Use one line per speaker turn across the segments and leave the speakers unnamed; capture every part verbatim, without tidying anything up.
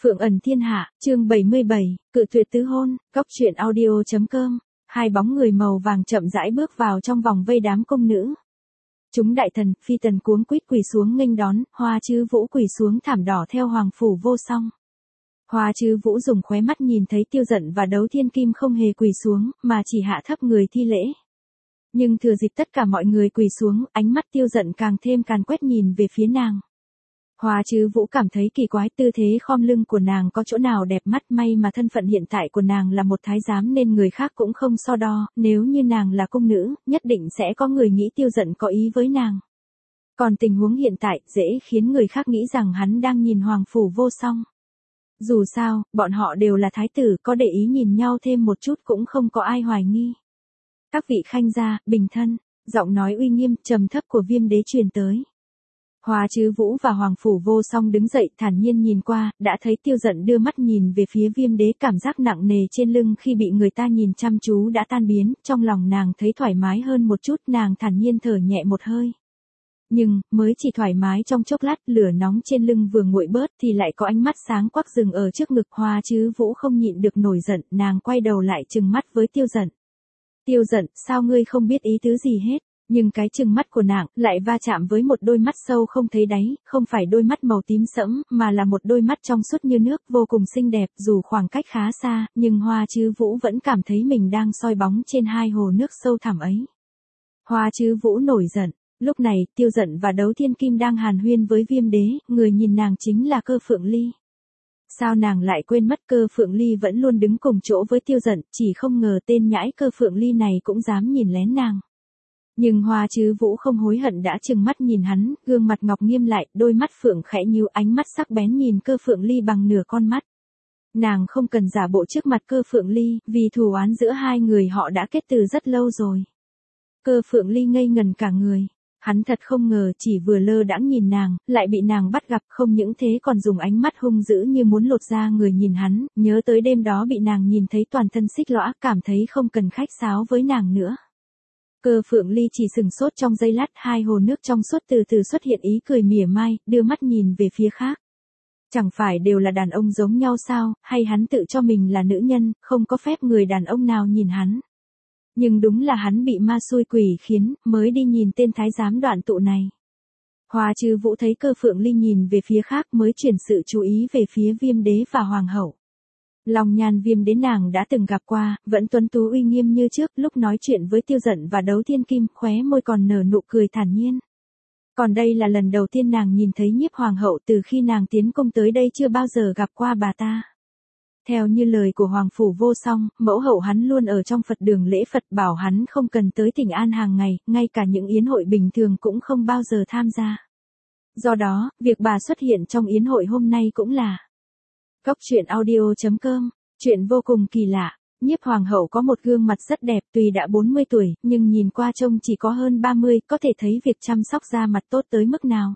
Phượng ẩn thiên hạ, chương bảy mươi bảy, cự tuyệt tứ hôn, góc truyện audio.com. Hai bóng người màu vàng chậm rãi bước vào trong vòng vây đám công nữ. Chúng đại thần, phi tần cuống quýt quỳ xuống nghênh đón, Hoa Trư Vũ quỳ xuống thảm đỏ theo hoàng phủ vô song. Hoa Trư Vũ dùng khóe mắt nhìn thấy Tiêu Dận và Đấu Thiên Kim không hề quỳ xuống, mà chỉ hạ thấp người thi lễ. Nhưng thừa dịp tất cả mọi người quỳ xuống, ánh mắt Tiêu Dận càng thêm càn quét nhìn về phía nàng. Hoa Trư Vũ cảm thấy kỳ quái, tư thế khom lưng của nàng có chỗ nào đẹp mắt, may mà thân phận hiện tại của nàng là một thái giám nên người khác cũng không so đo, nếu như nàng là cung nữ, nhất định sẽ có người nghĩ Tiêu Dận có ý với nàng. Còn tình huống hiện tại, dễ khiến người khác nghĩ rằng hắn đang nhìn hoàng phủ vô song. Dù sao, bọn họ đều là thái tử, có để ý nhìn nhau thêm một chút cũng không có ai hoài nghi. Các vị khanh gia, bình thân, giọng nói uy nghiêm, trầm thấp của Viêm Đế truyền tới. Hoa Trư Vũ và hoàng phủ vô song đứng dậy thản nhiên nhìn qua, đã thấy Tiêu Dận đưa mắt nhìn về phía Viêm Đế, cảm giác nặng nề trên lưng khi bị người ta nhìn chăm chú đã tan biến, trong lòng nàng thấy thoải mái hơn một chút, nàng thản nhiên thở nhẹ một hơi. Nhưng, mới chỉ thoải mái trong chốc lát, lửa nóng trên lưng vừa nguội bớt thì lại có ánh mắt sáng quắc dừng ở trước ngực. Hoa Trư Vũ không nhịn được nổi giận, nàng quay đầu lại trừng mắt với Tiêu Dận. Tiêu Dận, sao ngươi không biết ý tứ gì hết? Nhưng cái trừng mắt của nàng lại va chạm với một đôi mắt sâu không thấy đáy, không phải đôi mắt màu tím sẫm, mà là một đôi mắt trong suốt như nước, vô cùng xinh đẹp. Dù khoảng cách khá xa, nhưng Hoa Trư Vũ vẫn cảm thấy mình đang soi bóng trên hai hồ nước sâu thẳm ấy. Hoa Trư Vũ nổi giận. Lúc này, Tiêu Dận và Đấu Thiên Kim đang hàn huyên với Viêm Đế, người nhìn nàng chính là Cơ Phượng Ly. Sao nàng lại quên mất Cơ Phượng Ly vẫn luôn đứng cùng chỗ với Tiêu Dận, chỉ không ngờ tên nhãi Cơ Phượng Ly này cũng dám nhìn lén nàng. Nhưng Hoa Trư Vũ không hối hận đã trừng mắt nhìn hắn, gương mặt ngọc nghiêm lại, đôi mắt phượng khẽ nhíu, ánh mắt sắc bén nhìn Cơ Phượng Ly bằng nửa con mắt. Nàng không cần giả bộ trước mặt Cơ Phượng Ly, vì thù oán giữa hai người họ đã kết từ rất lâu rồi. Cơ Phượng Ly ngây ngần cả người. Hắn thật không ngờ chỉ vừa lơ đãng nhìn nàng, lại bị nàng bắt gặp, không những thế còn dùng ánh mắt hung dữ như muốn lột da người nhìn hắn, nhớ tới đêm đó bị nàng nhìn thấy toàn thân xích lõa, cảm thấy không cần khách sáo với nàng nữa. Cơ Phượng Ly chỉ sừng sốt trong giây lát, hai hồ nước trong suốt từ từ xuất hiện ý cười mỉa mai, đưa mắt nhìn về phía khác. Chẳng phải đều là đàn ông giống nhau sao, hay hắn tự cho mình là nữ nhân, không có phép người đàn ông nào nhìn hắn. Nhưng đúng là hắn bị ma xui quỷ khiến, mới đi nhìn tên thái giám đoạn tụ này. Hoa Trư Vũ thấy Cơ Phượng Ly nhìn về phía khác mới chuyển sự chú ý về phía Viêm Đế và Hoàng hậu. Long nhan Viêm Đế nàng đã từng gặp qua, vẫn tuấn tú uy nghiêm như trước, lúc nói chuyện với Tiêu Dận và Đấu Thiên Kim, khóe môi còn nở nụ cười thản nhiên. Còn đây là lần đầu tiên nàng nhìn thấy Nhiếp Hoàng hậu, từ khi nàng tiến cung tới đây chưa bao giờ gặp qua bà ta. Theo như lời của hoàng phủ vô song, mẫu hậu hắn luôn ở trong Phật đường lễ Phật, bảo hắn không cần tới thỉnh an hàng ngày, ngay cả những yến hội bình thường cũng không bao giờ tham gia. Do đó, việc bà xuất hiện trong yến hội hôm nay cũng là góc truyện audio.com, chuyện vô cùng kỳ lạ. Nhiếp Hoàng hậu có một gương mặt rất đẹp, tuy đã bốn mươi tuổi, nhưng nhìn qua trông chỉ có hơn ba mươi, có thể thấy việc chăm sóc da mặt tốt tới mức nào.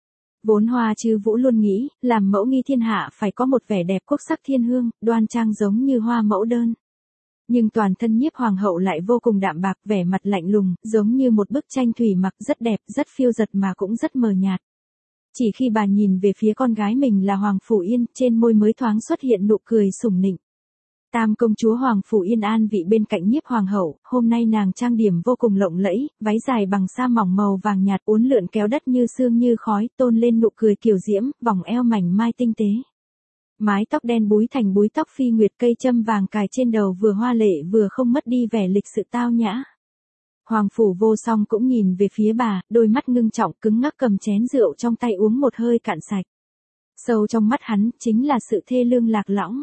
Vốn Hoa Trư Vũ luôn nghĩ, làm mẫu nghi thiên hạ phải có một vẻ đẹp quốc sắc thiên hương, đoan trang giống như hoa mẫu đơn. Nhưng toàn thân Nhiếp Hoàng hậu lại vô cùng đạm bạc, vẻ mặt lạnh lùng, giống như một bức tranh thủy mặc, rất đẹp, rất phiêu dật mà cũng rất mờ nhạt. Chỉ khi bà nhìn về phía con gái mình là Hoàng Phủ Yên, trên môi mới thoáng xuất hiện nụ cười sủng nịnh. Tam công chúa Hoàng Phủ Yên an vị bên cạnh Nhiếp Hoàng hậu, hôm nay nàng trang điểm vô cùng lộng lẫy, váy dài bằng sa mỏng màu vàng nhạt uốn lượn kéo đất như sương như khói, tôn lên nụ cười kiều diễm, vòng eo mảnh mai tinh tế. Mái tóc đen búi thành búi tóc phi nguyệt, cây châm vàng cài trên đầu vừa hoa lệ vừa không mất đi vẻ lịch sự tao nhã. Hoàng Phủ vô song cũng nhìn về phía bà, đôi mắt ngưng trọng cứng ngắc cầm chén rượu trong tay uống một hơi cạn sạch. Sâu trong mắt hắn, chính là sự thê lương lạc lõng.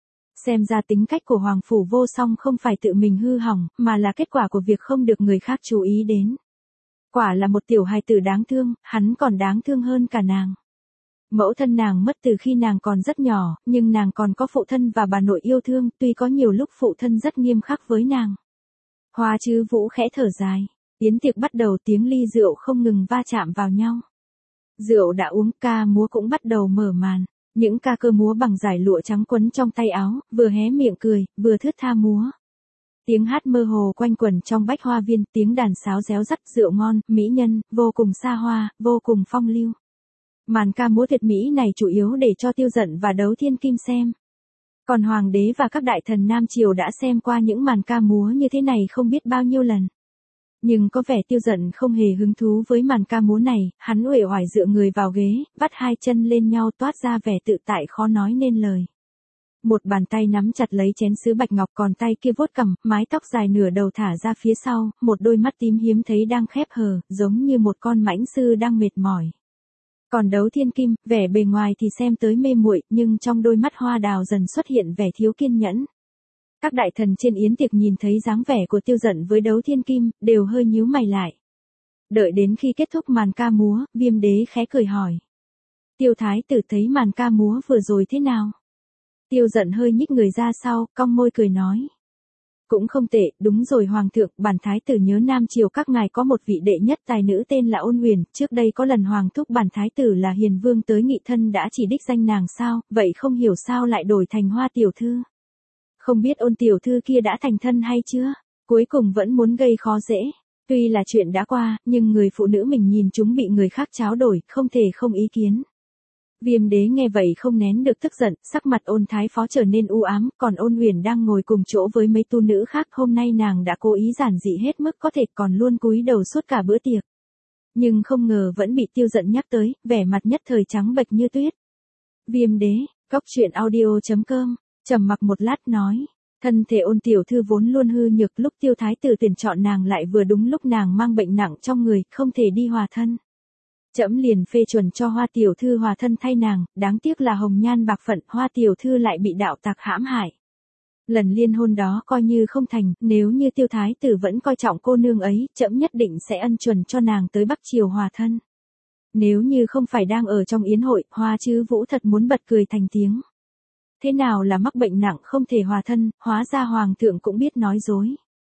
Xem ra tính cách của Hoàng Phủ vô song không phải tự mình hư hỏng, mà là kết quả của việc không được người khác chú ý đến. Quả là một tiểu hài tử đáng thương, hắn còn đáng thương hơn cả nàng. Mẫu thân nàng mất từ khi nàng còn rất nhỏ, nhưng nàng còn có phụ thân và bà nội yêu thương, tuy có nhiều lúc phụ thân rất nghiêm khắc với nàng. Hoa Trư Vũ khẽ thở dài. Yến tiệc bắt đầu, tiếng ly rượu không ngừng va chạm vào nhau. Rượu đã uống, ca múa cũng bắt đầu mở màn. Những ca cơ múa bằng dải lụa trắng quấn trong tay áo, vừa hé miệng cười, vừa thướt tha múa. Tiếng hát mơ hồ quanh quẩn trong bách hoa viên, tiếng đàn sáo réo rắt, rượu ngon, mỹ nhân, vô cùng xa hoa, vô cùng phong lưu. Màn ca múa tuyệt mỹ này chủ yếu để cho Tiêu Dận và Đấu Thiên Kim xem. Còn Hoàng đế và các đại thần Nam Triều đã xem qua những màn ca múa như thế này không biết bao nhiêu lần. Nhưng có vẻ Tiêu Dận không hề hứng thú với màn ca múa này, hắn uể oải dựa người vào ghế, vắt hai chân lên nhau toát ra vẻ tự tại khó nói nên lời. Một bàn tay nắm chặt lấy chén sứ bạch ngọc, còn tay kia vuốt cằm, mái tóc dài nửa đầu thả ra phía sau, một đôi mắt tím hiếm thấy đang khép hờ, giống như một con mãnh sư đang mệt mỏi. Còn Đấu Thiên Kim, vẻ bề ngoài thì xem tới mê muội, nhưng trong đôi mắt hoa đào dần xuất hiện vẻ thiếu kiên nhẫn. Các đại thần trên yến tiệc nhìn thấy dáng vẻ của Tiêu Dận với Đấu Thiên Kim, đều hơi nhíu mày lại. Đợi đến khi kết thúc màn ca múa, Viêm Đế khẽ cười hỏi. Tiêu Thái tử thấy màn ca múa vừa rồi thế nào? Tiêu Dận hơi nhích người ra sau, cong môi cười nói. Cũng không tệ, đúng rồi Hoàng thượng, bản Thái tử nhớ Nam Triều các ngài có một vị đệ nhất tài nữ tên là Ôn Huyền, trước đây có lần Hoàng thúc bản Thái tử là Hiền Vương tới nghị thân đã chỉ đích danh nàng sao, vậy không hiểu sao lại đổi thành Hoa tiểu thư. Không biết Ôn tiểu thư kia đã thành thân hay chưa, cuối cùng vẫn muốn gây khó dễ. Tuy là chuyện đã qua, nhưng người phụ nữ mình nhìn chúng bị người khác tráo đổi, không thể không ý kiến. Viêm Đế nghe vậy không nén được tức giận, sắc mặt Ôn thái phó trở nên u ám, còn Ôn Huyền đang ngồi cùng chỗ với mấy tu nữ khác, hôm nay nàng đã cố ý giản dị hết mức có thể, còn luôn cúi đầu suốt cả bữa tiệc. Nhưng không ngờ vẫn bị Tiêu Dận nhắc tới, vẻ mặt nhất thời trắng bệch như tuyết. Viêm Đế, Cốc truyện audio chấm com, trầm mặc một lát nói. Thân thể Ôn tiểu thư vốn luôn hư nhược, lúc Tiêu thái tử tuyển chọn nàng lại vừa đúng lúc nàng mang bệnh nặng trong người, không thể đi hòa thân. Trẫm liền phê chuẩn cho Hoa tiểu thư hòa thân thay nàng, đáng tiếc là hồng nhan bạc phận, Hoa tiểu thư lại bị đạo tặc hãm hại. Lần liên hôn đó coi như không thành, nếu như Tiêu thái tử vẫn coi trọng cô nương ấy, trẫm nhất định sẽ ân chuẩn cho nàng tới Bắc Triều hòa thân. Nếu như không phải đang ở trong yến hội, Hoa Chứ Vũ thật muốn bật cười thành tiếng. Thế nào là mắc bệnh nặng không thể hòa thân, hóa ra Hoàng thượng cũng biết nói dối.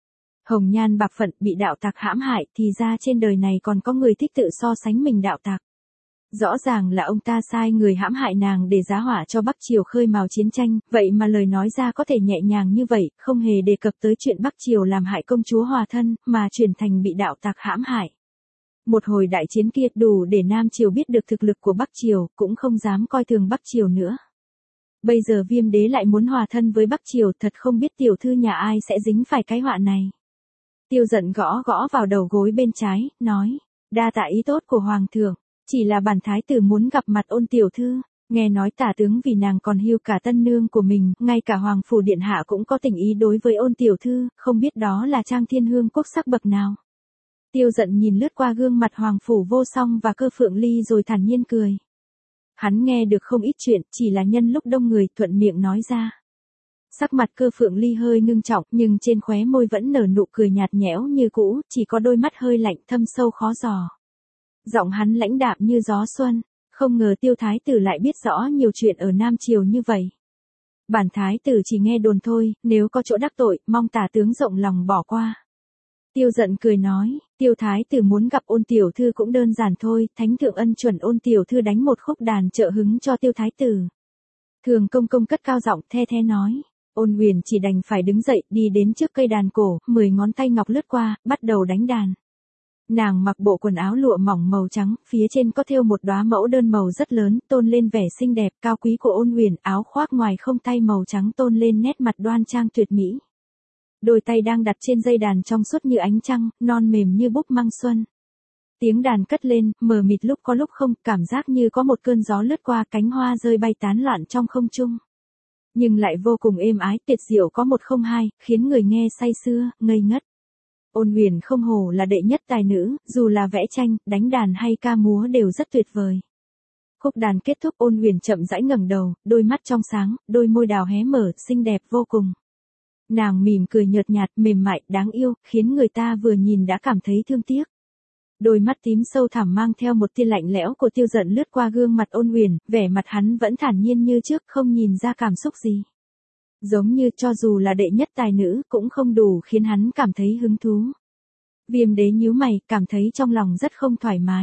Hồng nhan bạc phận bị đạo tặc hãm hại, thì ra trên đời này còn có người thích tự so sánh mình đạo tặc. Rõ ràng là ông ta sai người hãm hại nàng để giá hỏa cho Bắc Triều khơi mào chiến tranh, vậy mà lời nói ra có thể nhẹ nhàng như vậy, không hề đề cập tới chuyện Bắc Triều làm hại công chúa hòa thân, mà chuyển thành bị đạo tặc hãm hại. Một hồi đại chiến kia đủ để Nam Triều biết được thực lực của Bắc Triều, cũng không dám coi thường Bắc Triều nữa. Bây giờ Viêm Đế lại muốn hòa thân với Bắc Triều, thật không biết tiểu thư nhà ai sẽ dính phải cái họa này. Tiêu Dận gõ gõ vào đầu gối bên trái, nói, đa tạ ý tốt của Hoàng thượng, chỉ là bản Thái tử muốn gặp mặt Ôn tiểu thư, nghe nói tả tướng vì nàng còn hiu cả tân nương của mình, ngay cả Hoàng phủ điện hạ cũng có tình ý đối với Ôn tiểu thư, không biết đó là trang thiên hương quốc sắc bậc nào. Tiêu Dận nhìn lướt qua gương mặt Hoàng phủ vô song và Cơ Phượng Ly rồi thản nhiên cười. Hắn nghe được không ít chuyện, chỉ là nhân lúc đông người thuận miệng nói ra. Sắc mặt Cơ Phượng Ly hơi ngưng trọng, nhưng trên khóe môi vẫn nở nụ cười nhạt nhẽo như cũ, chỉ có đôi mắt hơi lạnh thâm sâu khó dò. Giọng hắn lãnh đạm như gió xuân, không ngờ Tiêu thái tử lại biết rõ nhiều chuyện ở Nam Triều như vậy. Bản Thái tử chỉ nghe đồn thôi, nếu có chỗ đắc tội, mong tả tướng rộng lòng bỏ qua. Tiêu Dận cười nói, Tiêu thái tử muốn gặp Ôn tiểu thư cũng đơn giản thôi, thánh thượng ân chuẩn Ôn tiểu thư đánh một khúc đàn trợ hứng cho Tiêu thái tử. Thường công công cất cao giọng the the nói. Ôn Huyền chỉ đành phải đứng dậy, đi đến trước cây đàn cổ, mười ngón tay ngọc lướt qua, bắt đầu đánh đàn. Nàng mặc bộ quần áo lụa mỏng màu trắng, phía trên có thêu một đóa mẫu đơn màu rất lớn, tôn lên vẻ xinh đẹp, cao quý của Ôn Huyền, áo khoác ngoài không tay màu trắng tôn lên nét mặt đoan trang tuyệt mỹ. Đôi tay đang đặt trên dây đàn trong suốt như ánh trăng, non mềm như búp măng xuân. Tiếng đàn cất lên, mờ mịt lúc có lúc không, cảm giác như có một cơn gió lướt qua, cánh hoa rơi bay tán loạn trong không trung. Nhưng lại vô cùng êm ái, tuyệt diệu có một không hai, khiến người nghe say sưa, ngây ngất. Ôn Huyền không hổ là đệ nhất tài nữ, dù là vẽ tranh, đánh đàn hay ca múa đều rất tuyệt vời. Khúc đàn kết thúc, Ôn Huyền chậm rãi ngẩng đầu, đôi mắt trong sáng, đôi môi đào hé mở, xinh đẹp vô cùng. Nàng mỉm cười nhợt nhạt, mềm mại, đáng yêu, khiến người ta vừa nhìn đã cảm thấy thương tiếc. Đôi mắt tím sâu thẳm mang theo một tia lạnh lẽo của Tiêu Dận lướt qua gương mặt Ôn Huyền, vẻ mặt hắn vẫn thản nhiên như trước, không nhìn ra cảm xúc gì. Giống như cho dù là đệ nhất tài nữ cũng không đủ khiến hắn cảm thấy hứng thú. Viêm Đế nhíu mày, cảm thấy trong lòng rất không thoải mái.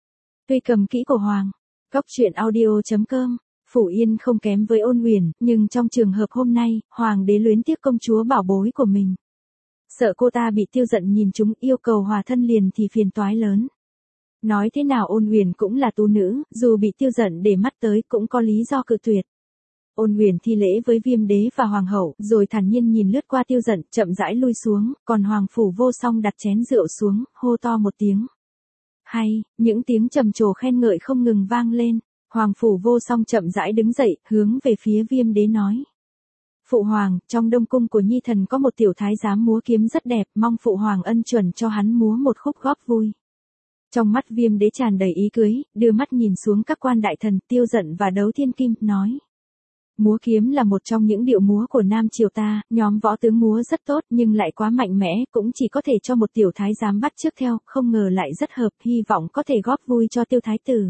Tuy cầm kỹ của Hoàng, Cốc truyện audio chấm com, Phủ Yên không kém với Ôn Huyền, nhưng trong trường hợp hôm nay, Hoàng đế luyến tiếc công chúa bảo bối của mình. Sợ cô ta bị Tiêu Dận nhìn trúng, yêu cầu hòa thân liền thì phiền toái lớn. Nói thế nào Ôn Huyền cũng là tú nữ, dù bị Tiêu Dận để mắt tới cũng có lý do cự tuyệt. Ôn Huyền thi lễ với Viêm Đế và Hoàng hậu, rồi thản nhiên nhìn lướt qua Tiêu Dận, chậm rãi lui xuống, còn Hoàng Phủ Vô Song đặt chén rượu xuống, hô to một tiếng. Hay, những tiếng trầm trồ khen ngợi không ngừng vang lên. Hoàng Phủ Vô Song chậm rãi đứng dậy, hướng về phía Viêm Đế nói. Phụ Hoàng, trong Đông Cung của Nhi Thần có một tiểu thái giám múa kiếm rất đẹp, mong Phụ Hoàng ân chuẩn cho hắn múa một khúc góp vui. Trong mắt Viêm Đế tràn đầy ý cưới, đưa mắt nhìn xuống các quan đại thần, Tiêu Dận và Đấu Thiên Kim, nói. Múa kiếm là một trong những điệu múa của Nam Triều ta, nhóm võ tướng múa rất tốt nhưng lại quá mạnh mẽ, cũng chỉ có thể cho một tiểu thái giám bắt chước theo, không ngờ lại rất hợp, hy vọng có thể góp vui cho Tiêu Thái Tử.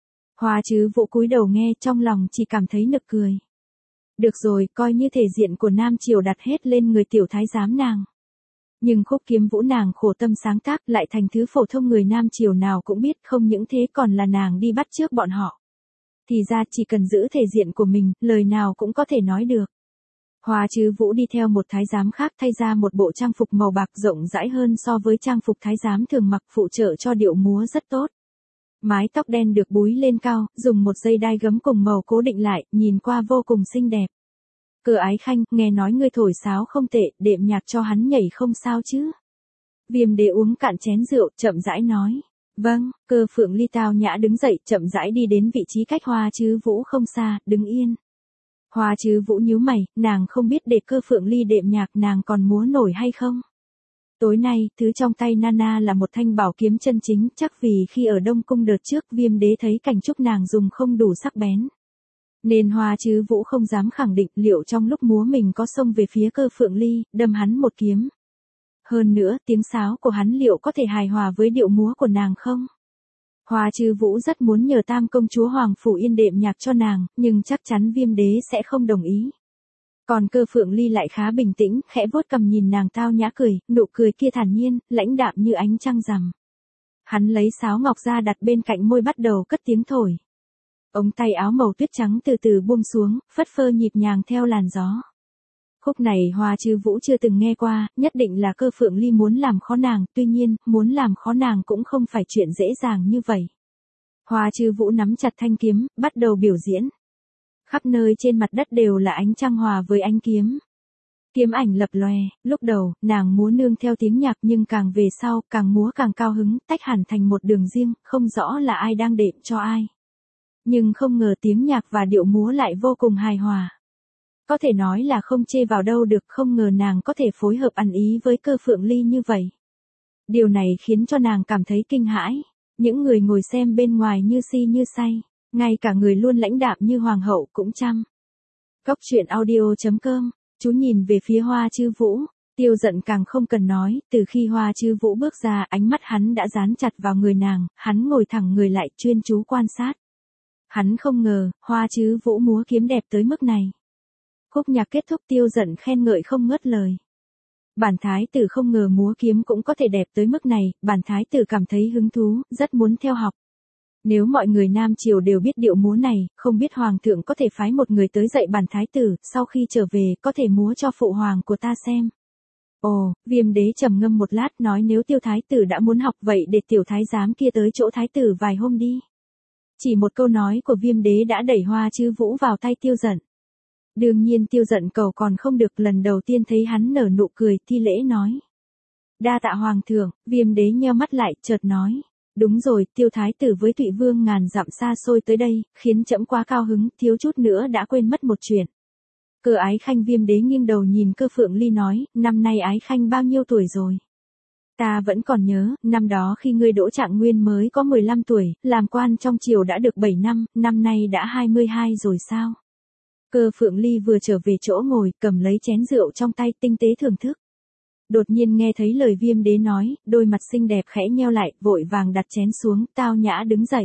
Hoa Trứ Vũ cúi đầu nghe, trong lòng chỉ cảm thấy nực cười. Được rồi, coi như thể diện của Nam Triều đặt hết lên người tiểu thái giám nàng. Nhưng khúc kiếm vũ nàng khổ tâm sáng tác lại thành thứ phổ thông người Nam Triều nào cũng biết, không những thế còn là nàng đi bắt chước bọn họ. Thì ra chỉ cần giữ thể diện của mình, lời nào cũng có thể nói được. Hoa Trứ Vũ đi theo một thái giám khác thay ra một bộ trang phục màu bạc rộng rãi hơn so với trang phục thái giám thường mặc, phụ trợ cho điệu múa rất tốt. Mái tóc đen được búi lên cao, dùng một dây đai gấm cùng màu cố định lại, nhìn qua vô cùng xinh đẹp. Cơ Ái Khanh, nghe nói ngươi thổi sáo không tệ, đệm nhạc cho hắn nhảy không sao chứ? Viêm Đế uống cạn chén rượu, chậm rãi nói. Vâng. Cơ Phượng Ly tao nhã đứng dậy, chậm rãi đi đến vị trí cách Hoa Trứ Vũ không xa, đứng yên. Hoa Trứ Vũ nhíu mày, nàng không biết để Cơ Phượng Ly đệm nhạc nàng còn múa nổi hay không? Tối nay, thứ trong tay Nana là một thanh bảo kiếm chân chính, chắc vì khi ở Đông Cung đợt trước Viêm Đế thấy cảnh trúc nàng dùng không đủ sắc bén. Nên Hoa Trứ Vũ không dám khẳng định liệu trong lúc múa mình có xông về phía Cơ Phượng Ly, đâm hắn một kiếm. Hơn nữa, tiếng sáo của hắn liệu có thể hài hòa với điệu múa của nàng không? Hoa Trứ Vũ rất muốn nhờ Tam công chúa Hoàng Phủ Yên đệm nhạc cho nàng, nhưng chắc chắn Viêm Đế sẽ không đồng ý. Còn Cơ Phượng Ly lại khá bình tĩnh, khẽ vuốt cằm nhìn nàng tao nhã cười, nụ cười kia thản nhiên, lãnh đạm như ánh trăng rằm. Hắn lấy sáo ngọc ra đặt bên cạnh môi bắt đầu cất tiếng thổi. Ống tay áo màu tuyết trắng từ từ buông xuống, phất phơ nhịp nhàng theo làn gió. Khúc này Hoa Trứ Vũ chưa từng nghe qua, nhất định là Cơ Phượng Ly muốn làm khó nàng, tuy nhiên, muốn làm khó nàng cũng không phải chuyện dễ dàng như vậy. Hoa Trứ Vũ nắm chặt thanh kiếm, bắt đầu biểu diễn. Khắp nơi trên mặt đất đều là ánh trăng hòa với ánh kiếm. Kiếm ảnh lập lòe, lúc đầu, nàng múa nương theo tiếng nhạc nhưng càng về sau, càng múa càng cao hứng, tách hẳn thành một đường riêng, không rõ là ai đang đệm cho ai. Nhưng không ngờ tiếng nhạc và điệu múa lại vô cùng hài hòa. Có thể nói là không chê vào đâu được, không ngờ nàng có thể phối hợp ăn ý với Cơ Phượng Ly như vậy. Điều này khiến cho nàng cảm thấy kinh hãi. Những người ngồi xem bên ngoài như si như say, ngay cả người luôn lãnh đạm như hoàng hậu cũng chăm. Góc truyện audio chấm com, chú nhìn về phía Hoa Trứ Vũ, Tiêu Dận càng không cần nói, từ khi Hoa Trứ Vũ bước ra, ánh mắt hắn đã dán chặt vào người nàng, hắn ngồi thẳng người lại chuyên chú quan sát. Hắn không ngờ, Hoa Trứ Vũ múa kiếm đẹp tới mức này. Khúc nhạc kết thúc, Tiêu Dận khen ngợi không ngớt lời. Bản thái tử không ngờ múa kiếm cũng có thể đẹp tới mức này, bản thái tử cảm thấy hứng thú, rất muốn theo học. Nếu mọi người Nam Triều đều biết điệu múa này, không biết Hoàng thượng có thể phái một người tới dạy bản thái tử, sau khi trở về, có thể múa cho phụ hoàng của ta xem. Ồ, Viêm Đế trầm ngâm một lát nói nếu Tiêu thái tử đã muốn học vậy để tiểu thái giám kia tới chỗ thái tử vài hôm đi. Chỉ một câu nói của Viêm Đế đã đẩy Hoa Trứ Vũ vào tay Tiêu Dận. Đương nhiên Tiêu Dận cầu còn không được, lần đầu tiên thấy hắn nở nụ cười, thi lễ nói. Đa tạ Hoàng thượng. Viêm Đế nheo mắt lại, chợt nói. Đúng rồi, Tiêu thái tử với Thụy Vương ngàn dặm xa xôi tới đây, khiến trẫm quá cao hứng, thiếu chút nữa đã quên mất một chuyện. Cơ Ái Khanh. Viêm Đế nghiêng đầu nhìn Cơ Phượng Ly nói, năm nay Ái Khanh bao nhiêu tuổi rồi? Ta vẫn còn nhớ, năm đó khi ngươi đỗ trạng nguyên mới có mười lăm tuổi, làm quan trong triều đã được bảy năm, năm nay đã hai mươi hai rồi sao? Cơ Phượng Ly vừa trở về chỗ ngồi, cầm lấy chén rượu trong tay, tinh tế thưởng thức. Đột nhiên nghe thấy lời Viêm Đế nói, đôi mặt xinh đẹp khẽ nheo lại, vội vàng đặt chén xuống, tao nhã đứng dậy.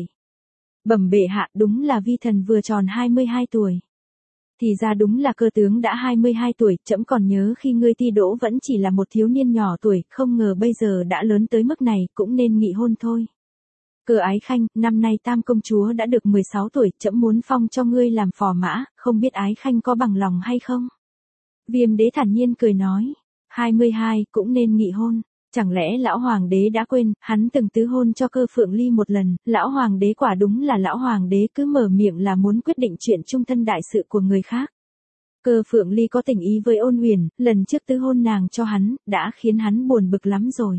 Bẩm bệ hạ, đúng là vi thần vừa tròn hai mươi hai tuổi. Thì ra đúng là Cơ tướng đã hai mươi hai tuổi, trẫm còn nhớ khi ngươi thi đỗ vẫn chỉ là một thiếu niên nhỏ tuổi, không ngờ bây giờ đã lớn tới mức này, cũng nên nghị hôn thôi. Cơ Ái Khanh, năm nay Tam công chúa đã được mười sáu tuổi, trẫm muốn phong cho ngươi làm phò mã, không biết Ái Khanh có bằng lòng hay không? Viêm Đế thản nhiên cười nói, hai mươi hai cũng nên nghị hôn. Chẳng lẽ lão hoàng đế đã quên, hắn từng tứ hôn cho Cơ Phượng Ly một lần, lão hoàng đế quả đúng là lão hoàng đế cứ mở miệng là muốn quyết định chuyện trung thân đại sự của người khác. Cơ Phượng Ly có tình ý với Ôn Uyển, lần trước tứ hôn nàng cho hắn, đã khiến hắn buồn bực lắm rồi.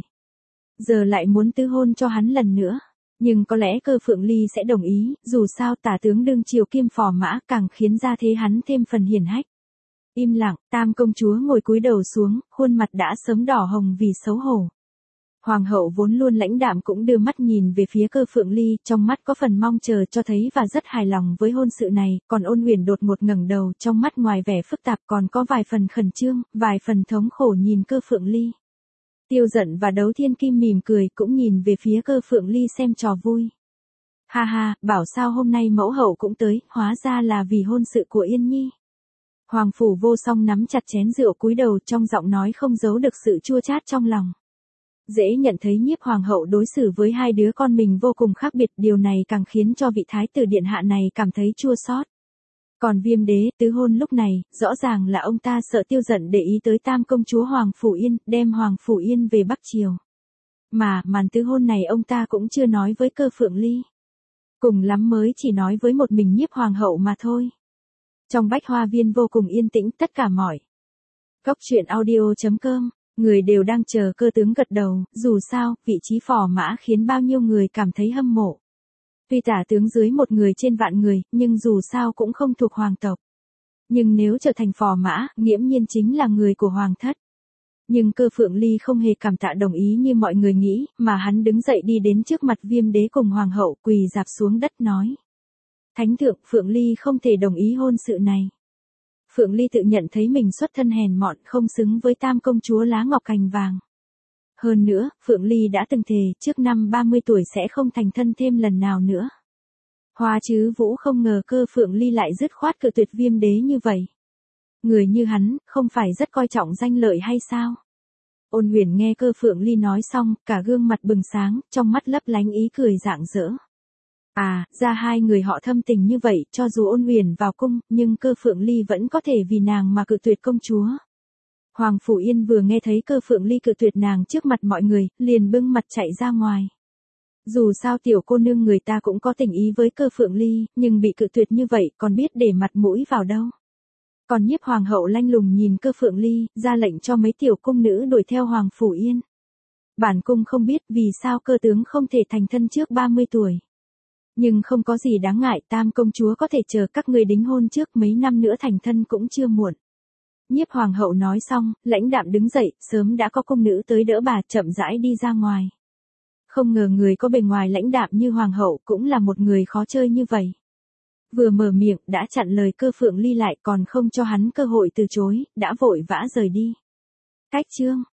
Giờ lại muốn tứ hôn cho hắn lần nữa. Nhưng có lẽ Cơ Phượng Ly sẽ đồng ý, dù sao tả tướng đương triều kiêm phò mã càng khiến ra thế hắn thêm phần hiển hách. Im lặng, Tam công chúa ngồi cúi đầu xuống, khuôn mặt đã sớm đỏ hồng vì xấu hổ. Hoàng hậu vốn luôn lãnh đạm cũng đưa mắt nhìn về phía Cơ Phượng Ly, trong mắt có phần mong chờ cho thấy và rất hài lòng với hôn sự này, còn Ôn Uyển đột ngột ngẩng đầu, trong mắt ngoài vẻ phức tạp còn có vài phần khẩn trương, vài phần thống khổ nhìn Cơ Phượng Ly. Tiêu Dận và Đấu Thiên Kim mỉm cười cũng nhìn về phía Cơ Phượng Ly xem trò vui. Ha ha, bảo sao hôm nay mẫu hậu cũng tới, hóa ra là vì hôn sự của Yên Nhi. Hoàng Phủ Vô Song nắm chặt chén rượu cúi đầu, trong giọng nói không giấu được sự chua chát trong lòng. Dễ nhận thấy Nhiếp hoàng hậu đối xử với hai đứa con mình vô cùng khác biệt, điều này càng khiến cho vị thái tử điện hạ này cảm thấy chua xót. Còn Viêm đế tứ hôn lúc này, rõ ràng là ông ta sợ Tiêu Dận để ý tới Tam công chúa Hoàng Phủ Yên, đem Hoàng Phủ Yên về Bắc Triều. Mà, màn tứ hôn này ông ta cũng chưa nói với Cơ Phượng Ly. Cùng lắm mới chỉ nói với một mình Nhiếp hoàng hậu mà thôi. Trong Bách Hoa Viên vô cùng yên tĩnh, tất cả mọi Góc truyện audio chấm com, người đều đang chờ Cơ tướng gật đầu, dù sao, vị trí phò mã khiến bao nhiêu người cảm thấy hâm mộ. Tuy tả tướng dưới một người trên vạn người, nhưng dù sao cũng không thuộc hoàng tộc. Nhưng nếu trở thành phò mã, nghiễm nhiên chính là người của hoàng thất. Nhưng Cơ Phượng Ly không hề cảm tạ đồng ý như mọi người nghĩ, mà hắn đứng dậy đi đến trước mặt Viêm đế cùng hoàng hậu, quỳ rạp xuống đất nói. Thánh thượng, Phượng Ly không thể đồng ý hôn sự này. Phượng Ly tự nhận thấy mình xuất thân hèn mọn, không xứng với Tam công chúa lá ngọc cành vàng. Hơn nữa, Phượng Ly đã từng thề, trước năm ba mươi tuổi sẽ không thành thân thêm lần nào nữa. Hoa Chứ Vũ không ngờ Cơ Phượng Ly lại dứt khoát cự tuyệt Viêm đế như vậy. Người như hắn, không phải rất coi trọng danh lợi hay sao? Ôn Uyển nghe Cơ Phượng Ly nói xong, cả gương mặt bừng sáng, trong mắt lấp lánh ý cười rạng rỡ. À, ra hai người họ thâm tình như vậy, cho dù Ôn Uyển vào cung, nhưng Cơ Phượng Ly vẫn có thể vì nàng mà cự tuyệt công chúa. Hoàng Phủ Yên vừa nghe thấy Cơ Phượng Ly cự tuyệt nàng trước mặt mọi người, liền bưng mặt chạy ra ngoài. Dù sao tiểu cô nương người ta cũng có tình ý với Cơ Phượng Ly, nhưng bị cự tuyệt như vậy còn biết để mặt mũi vào đâu. Còn Nhiếp hoàng hậu lanh lùng nhìn Cơ Phượng Ly, ra lệnh cho mấy tiểu cung nữ đuổi theo Hoàng Phủ Yên. Bản cung không biết vì sao Cơ tướng không thể thành thân trước ba mươi tuổi. Nhưng không có gì đáng ngại, Tam công chúa có thể chờ các ngươi đính hôn trước, mấy năm nữa thành thân cũng chưa muộn. Nhiếp hoàng hậu nói xong, lãnh đạm đứng dậy, sớm đã có cung nữ tới đỡ bà, chậm rãi đi ra ngoài. Không ngờ người có bề ngoài lãnh đạm như hoàng hậu cũng là một người khó chơi như vậy. Vừa mở miệng đã chặn lời Cơ Phượng Ly lại, còn không cho hắn cơ hội từ chối, đã vội vã rời đi. Cách chương